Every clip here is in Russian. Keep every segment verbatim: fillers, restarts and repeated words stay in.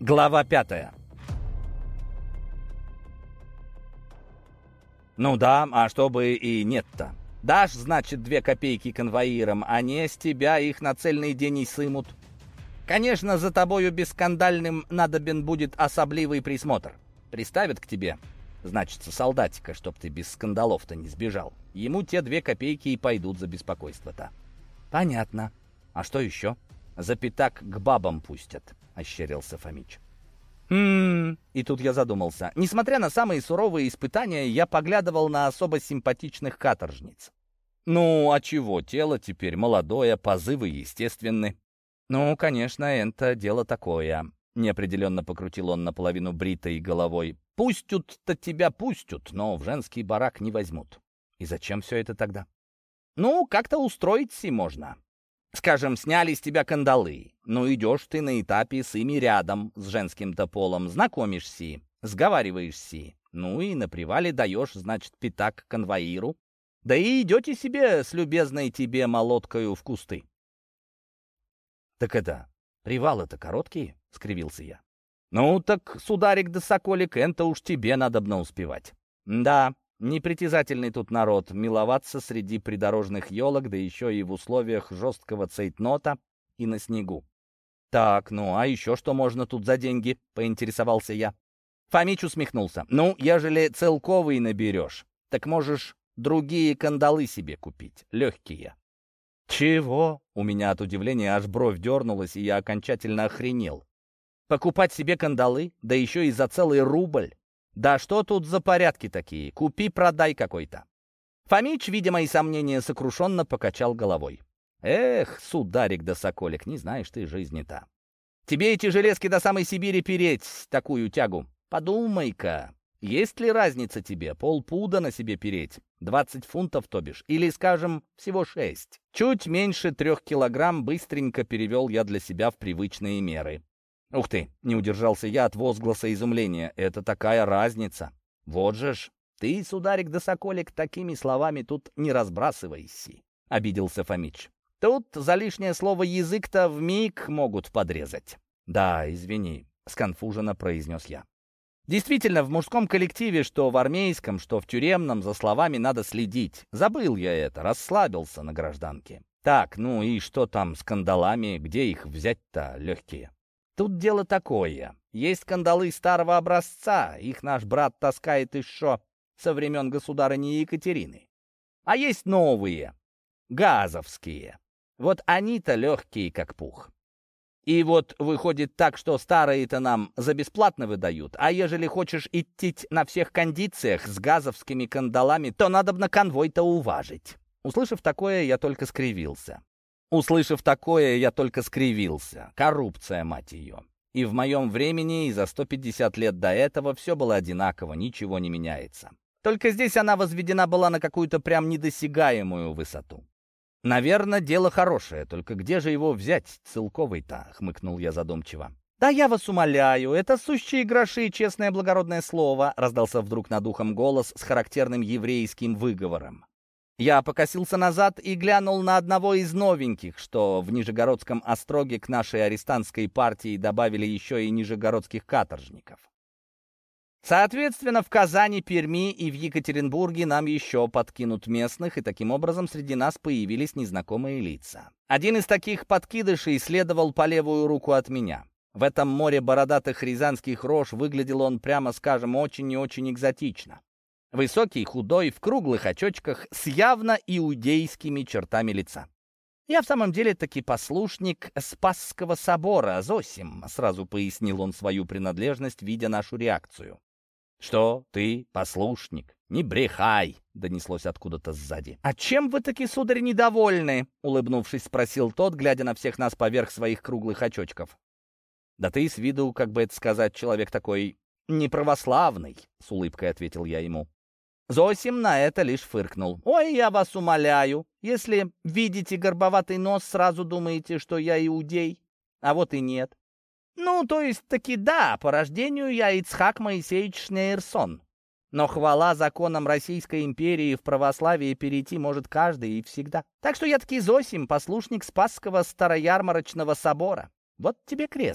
Глава пятая. Ну да, а чтобы и нет-то. Дашь, значит, две копейки конвоирам, а не с тебя их на цельный день и сымут. Конечно, за тобою бескандальным надобен будет особливый присмотр. Приставят к тебе, значится, солдатика, чтоб ты без скандалов-то не сбежал. Ему те две копейки и пойдут за беспокойство-то. Понятно. А что еще? За пятак к бабам пустят, ощерился Фомич. «Хм...» И тут я задумался. Несмотря на самые суровые испытания, я поглядывал на особо симпатичных каторжниц. Ну, а чего? Тело теперь молодое, позывы естественны. Ну, конечно, это дело такое. Неопределенно покрутил он наполовину бритой головой. Пустят-то тебя пустят, но в женский барак не возьмут. И зачем все это тогда? Ну, как-то устроить-си можно. Скажем, сняли с тебя кандалы. Ну, идешь ты на этапе с ими рядом, с женским-то полом, знакомишься, сговариваешься. Ну и на привале даешь, значит, пятак конвоиру. Да и идете себе с любезной тебе молоткою в кусты. Так это, привалы-то короткие, — скривился я. Ну, так, сударик да соколик, это уж тебе надобно успевать. Да, непритязательный тут народ, миловаться среди придорожных елок, да еще и в условиях жесткого цейтнота и на снегу. Так, ну а еще что можно тут за деньги, — поинтересовался я. Фомич усмехнулся. Ну, ежели целковый наберешь, так можешь другие кандалы себе купить, легкие. Чего? У меня от удивления аж бровь дернулась, и я окончательно охренел. Покупать себе кандалы, да еще и за целый рубль? Да что тут за порядки такие? Купи-продай какой-то. Фомич, видя мои сомнения, сокрушенно покачал головой. Эх, сударик да соколик, не знаешь ты жизни-то. Тебе эти железки до самой Сибири переть, такую тягу. Подумай-ка, есть ли разница тебе полпуда на себе переть? двадцать фунтов, то бишь, или, скажем, всего шесть. Чуть меньше трех килограмм быстренько перевел я для себя в привычные меры. Ух ты, не удержался я от возгласа изумления. Это такая разница. Вот же ж, ты, сударик да соколик, такими словами тут не разбрасывайся, обиделся Фомич. Тут за лишнее слово язык-то вмиг могут подрезать. Да, извини, сконфуженно произнес я. Действительно, в мужском коллективе, что в армейском, что в тюремном, за словами надо следить. Забыл я это, расслабился на гражданке. Так, ну и что там с кандалами, где их взять-то легкие? Тут дело такое. Есть кандалы старого образца, их наш брат таскает еще со времен государыни Екатерины. А есть новые, газовские. Вот они-то легкие, как пух. И вот выходит так, что старые-то нам за бесплатно выдают, а ежели хочешь идти на всех кондициях с газовскими кандалами, то надобно конвой-то уважить. Услышав такое, я только скривился. Услышав такое, я только скривился. Коррупция, мать ее. И в моем времени, и за сто пятьдесят лет до этого все было одинаково, ничего не меняется. Только здесь она возведена была на какую-то прям недосягаемую высоту. «Наверное, дело хорошее, только где же его взять, целковый-то?» — хмыкнул я задумчиво. «Да я вас умоляю, это сущие гроши, честное благородное слово», — раздался вдруг над ухом голос с характерным еврейским выговором. Я покосился назад и глянул на одного из новеньких, что в Нижегородском остроге к нашей арестантской партии добавили еще и нижегородских каторжников. Соответственно, в Казани, Перми и в Екатеринбурге нам еще подкинут местных, и таким образом среди нас появились незнакомые лица. Один из таких подкидышей следовал по левую руку от меня. В этом море бородатых рязанских рож выглядел он, прямо скажем, очень и очень экзотично. Высокий, худой, в круглых очочках, с явно иудейскими чертами лица. «Я в самом деле таки послушник Спасского собора, Зосим», — сразу пояснил он свою принадлежность, видя нашу реакцию. «Что, ты послушник? Не брехай!» — донеслось откуда-то сзади. «А чем вы таки, сударь, недовольны?» — улыбнувшись, спросил тот, глядя на всех нас поверх своих круглых очочков. «Да ты с виду, как бы это сказать, человек такой неправославный», — с улыбкой ответил я ему. Зосим на это лишь фыркнул. «Ой, я вас умоляю, если видите горбоватый нос, сразу думаете, что я иудей, а вот и нет. Ну, то есть таки да, по рождению я Ицхак Моисеевич Шнейрсон. Но хвала законам Российской империи, в православие перейти может каждый и всегда. Так что я таки Зосим, послушник Спасского Староярмарочного собора. Вот тебе крест».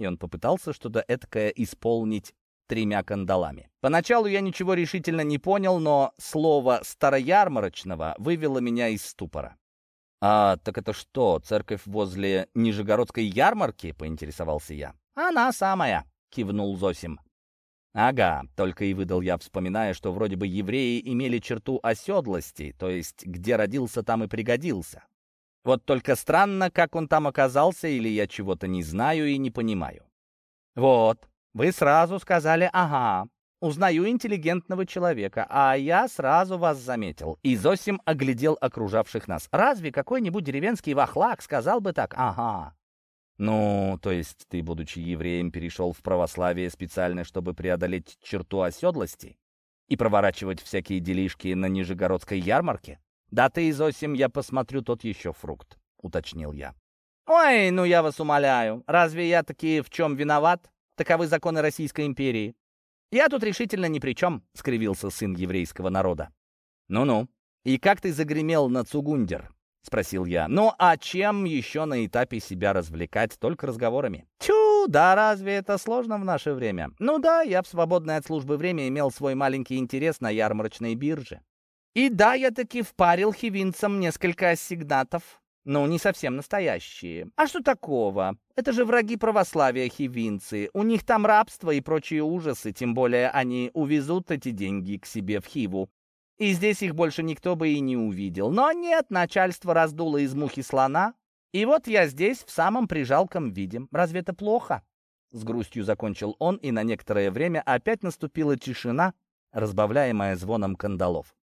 и он попытался что-то эткое исполнить тремя кандалами. Поначалу я ничего решительно не понял, но слово «староярмарочного» вывело меня из ступора. «А, так это что, церковь возле Нижегородской ярмарки?» — поинтересовался я. «Она самая», — кивнул Зосим. «Ага», — только и выдал я, вспоминая, что вроде бы евреи имели черту оседлости, то есть где родился, там и пригодился. Вот только странно, как он там оказался, или я чего-то не знаю и не понимаю. «Вот, вы сразу сказали «ага». Узнаю интеллигентного человека, а я сразу вас заметил». И Зосим оглядел окружавших нас. «Разве какой-нибудь деревенский вахлак сказал бы так «ага»?» «Ну, то есть ты, будучи евреем, перешел в православие специально, чтобы преодолеть черту оседлости и проворачивать всякие делишки на Нижегородской ярмарке?» «Да ты, Зосим, я посмотрю, тот еще фрукт», — уточнил я. «Ой, ну я вас умоляю, разве я таки в чем виноват? Таковы законы Российской империи. Я тут решительно ни при чем», — скривился сын еврейского народа. «Ну-ну, и как ты загремел на Цугундер?» — спросил я. «Ну, а чем еще на этапе себя развлекать? Только разговорами». «Тю, да разве это сложно в наше время?» «Ну да, я в свободное от службы время имел свой маленький интерес на ярмарочной бирже. И да, я таки впарил хивинцам несколько ассигнатов. Ну, не совсем настоящие. А что такого? Это же враги православия хивинцы. У них там рабство и прочие ужасы, тем более они увезут эти деньги к себе в Хиву. И здесь их больше никто бы и не увидел. Но нет, начальство раздуло из мухи слона. И вот я здесь в самом прижалком виде. Разве это плохо?» С грустью закончил он, и на некоторое время опять наступила тишина, разбавляемая звоном кандалов.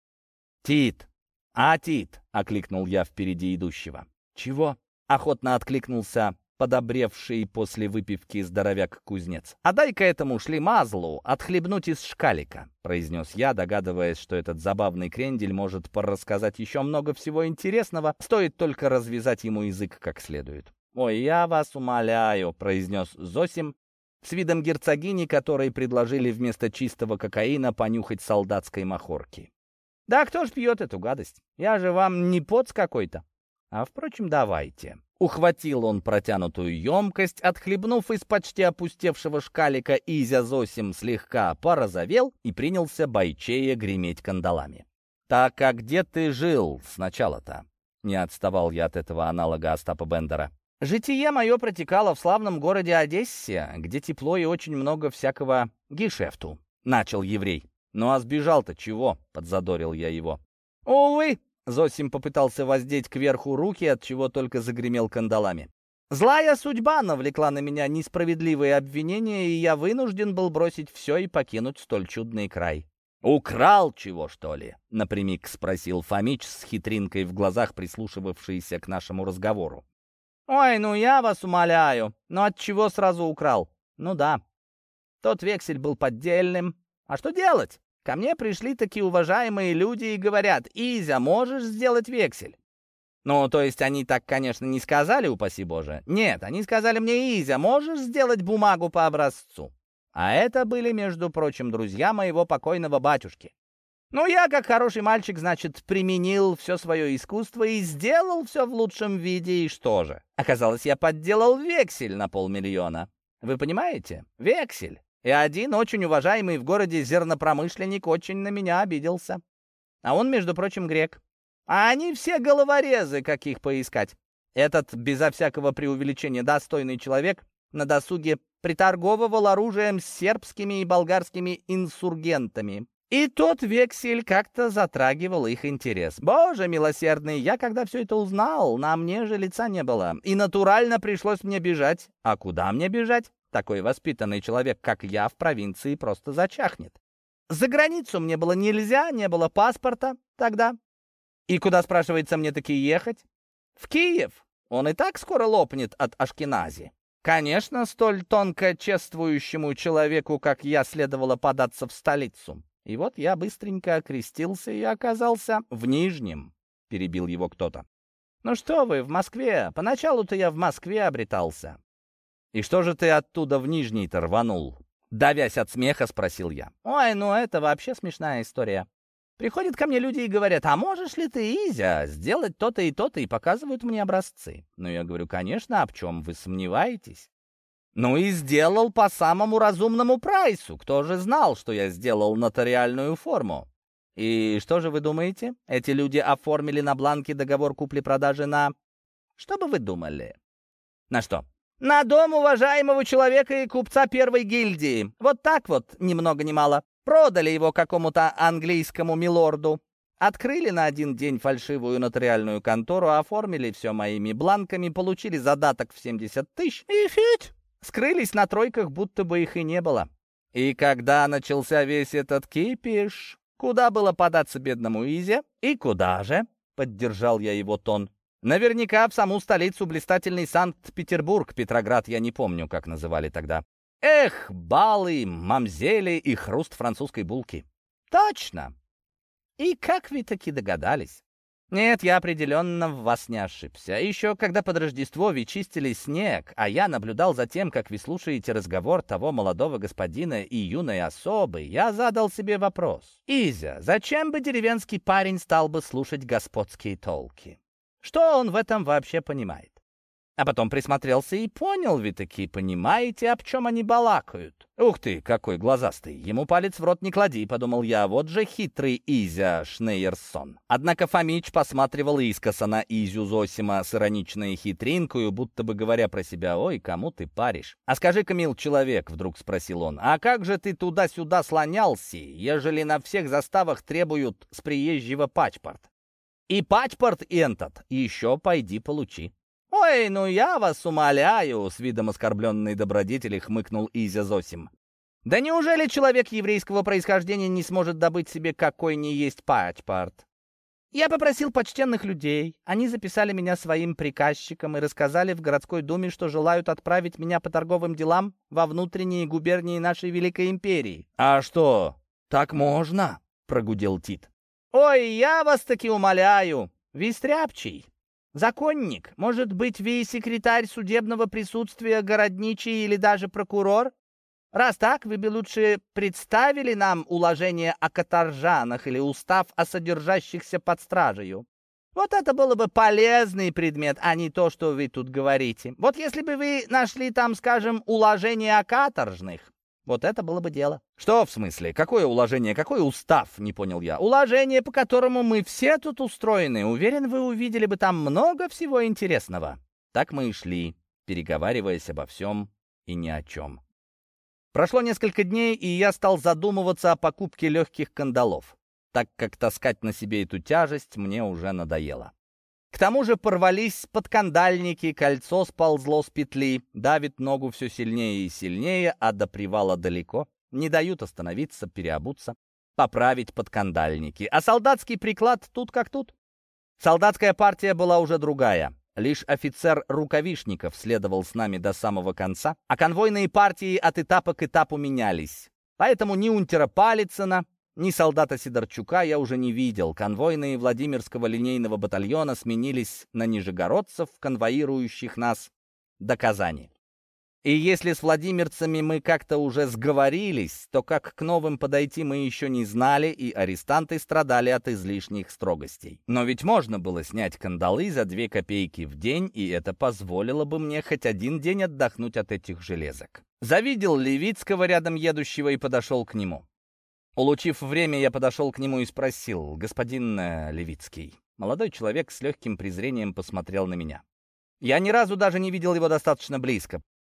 «Тит! А, Тит!» — окликнул я впереди идущего. «Чего?» — охотно откликнулся подобревший после выпивки здоровяк-кузнец. «А дай-ка этому шлемазлу отхлебнуть из шкалика», — произнес я, догадываясь, что этот забавный крендель может порассказать еще много всего интересного, стоит только развязать ему язык как следует. «Ой, я вас умоляю», — произнес Зосим с видом герцогини, которой предложили вместо чистого кокаина понюхать солдатской махорки. «Да кто ж пьет эту гадость? Я же вам не поц какой-то. А, впрочем, давайте». Ухватил он протянутую емкость, отхлебнув из почти опустевшего шкалика, Изя Зосим слегка порозовел и принялся бойчее греметь кандалами. «Так, а где ты жил сначала-то?» Не отставал я от этого аналога Остапа Бендера. «Житие мое протекало в славном городе Одессе, где тепло и очень много всякого гешефту», — начал еврей. «Ну а сбежал-то чего?» — подзадорил я его. «Увы!» — Зосим попытался воздеть кверху руки, от чего только загремел кандалами. «Злая судьба навлекла на меня несправедливые обвинения, и я вынужден был бросить все и покинуть столь чудный край». «Украл чего, что ли?» — напрямик спросил Фомич с хитринкой в глазах, прислушивавшийся к нашему разговору. «Ой, ну я вас умоляю, но от чего сразу украл? Ну да, тот вексель был поддельным. А что делать? Ко мне пришли такие уважаемые люди и говорят: «Изя, можешь сделать вексель?» Ну, то есть они так, конечно, не сказали, упаси Боже. Нет, они сказали мне: «Изя, можешь сделать бумагу по образцу?» А это были, между прочим, друзья моего покойного батюшки. Ну, я, как хороший мальчик, значит, применил все свое искусство и сделал все в лучшем виде, и что же? Оказалось, я подделал вексель на полмиллиона. Вы понимаете? Вексель. И один очень уважаемый в городе зернопромышленник очень на меня обиделся. А он, между прочим, грек. А они все головорезы, как их поискать. Этот, безо всякого преувеличения, достойный человек на досуге приторговывал оружием с сербскими и болгарскими инсургентами. И тот вексель как-то затрагивал их интерес. Боже милосердный, я когда все это узнал, на мне же лица не было. И натурально пришлось мне бежать. А куда мне бежать? Такой воспитанный человек, как я, в провинции просто зачахнет. За границу мне было нельзя, не было паспорта тогда. И куда, спрашивается, мне таки ехать? В Киев. Он и так скоро лопнет от Ашкенази. Конечно, столь тонко чествующему человеку, как я, следовало податься в столицу. И вот я быстренько окрестился и оказался в Нижнем, перебил его кто-то. Ну что вы, в Москве. Поначалу-то я в Москве обретался. И что же ты оттуда в Нижний-то рванул? Давясь от смеха, спросил я. Ой, ну это вообще смешная история. Приходят ко мне люди и говорят: «А можешь ли ты, Изя, сделать то-то и то-то?» И показывают мне образцы. Ну, я говорю: «Конечно, а в чем вы сомневаетесь?» Ну и сделал по самому разумному прайсу. Кто же знал, что я сделал нотариальную форму? И что же вы думаете? Эти люди оформили на бланке договор купли-продажи на... Что бы вы думали? На что? На дом уважаемого человека и купца первой гильдии. Вот так вот, ни много ни мало. Продали его какому-то английскому милорду. Открыли на один день фальшивую нотариальную контору, оформили все моими бланками, получили задаток в семьдесят тысяч и фить! Скрылись на тройках, будто бы их и не было. И когда начался весь этот кипиш, куда было податься бедному Изе? И куда же? Поддержал я его тон. Наверняка в саму столицу, блистательный Санкт-Петербург, Петроград, я не помню, как называли тогда. Эх, балы, мамзели и хруст французской булки. Точно. И как вы таки догадались? Нет, я определенно в вас не ошибся. Еще когда под Рождество вы чистили снег, а я наблюдал за тем, как вы слушаете разговор того молодого господина и юной особы, я задал себе вопрос. Изя, зачем бы деревенский парень стал бы слушать господские толки? Что он в этом вообще понимает? А потом присмотрелся и понял, вы таки понимаете, об чем они балакают. Ух ты, какой глазастый. Ему палец в рот не клади, подумал я. Вот же хитрый Изя Шнейерсон. Однако Фомич посматривал искоса на Изю Зосима с ироничной хитринкою, будто бы говоря про себя: ой, кому ты паришь? А скажи-ка, мил человек, вдруг спросил он, а как же ты туда-сюда слонялся, ежели на всех заставах требуют с приезжего пачпорт? И пачпорт этот еще пойди получи. «Ой, ну я вас умоляю!» — с видом оскорбленной добродетели хмыкнул Изя Зосим. «Да неужели человек еврейского происхождения не сможет добыть себе какой ни есть пачпорт? Я попросил почтенных людей, они записали меня своим приказчиком и рассказали в городской думе, что желают отправить меня по торговым делам во внутренние губернии нашей Великой Империи». «А что, так можно?» — прогудел Тит. «Ой, я вас таки умоляю, вы стряпчий. Законник, может быть, вы секретарь судебного присутствия, городничий или даже прокурор? Раз так, вы бы лучше представили нам уложение о каторжанах или устав о содержащихся под стражею. Вот это было бы полезный предмет, а не то, что вы тут говорите. Вот если бы вы нашли там, скажем, уложение о каторжных, вот это было бы дело». «Что в смысле? Какое уложение? Какой устав?» — не понял я. «Уложение, по которому мы все тут устроены. Уверен, вы увидели бы там много всего интересного». Так мы и шли, переговариваясь обо всем и ни о чем. Прошло несколько дней, и я стал задумываться о покупке легких кандалов, так как таскать на себе эту тяжесть мне уже надоело. К тому же порвались подкандальники, кольцо сползло с петли, давит ногу все сильнее и сильнее, а до привала далеко. Не дают остановиться, переобуться, поправить подкандальники. А солдатский приклад тут как тут. Солдатская партия была уже другая. Лишь офицер Рукавишников следовал с нами до самого конца, а конвойные партии от этапа к этапу менялись. Поэтому ни унтера Палицына, ни солдата Сидорчука я уже не видел. Конвойные Владимирского линейного батальона сменились на нижегородцев, конвоирующих нас до Казани. И если с владимирцами мы как-то уже сговорились, то как к новым подойти мы еще не знали, и арестанты страдали от излишних строгостей. Но ведь можно было снять кандалы за две копейки в день, и это позволило бы мне хоть один день отдохнуть от этих железок. Завидел Левицкого рядом едущего и подошел к нему. Улучив время, я подошел к нему и спросил: «Господин э, Левицкий». Молодой человек с легким презрением посмотрел на меня. Я ни разу даже не видел его достаточно близко.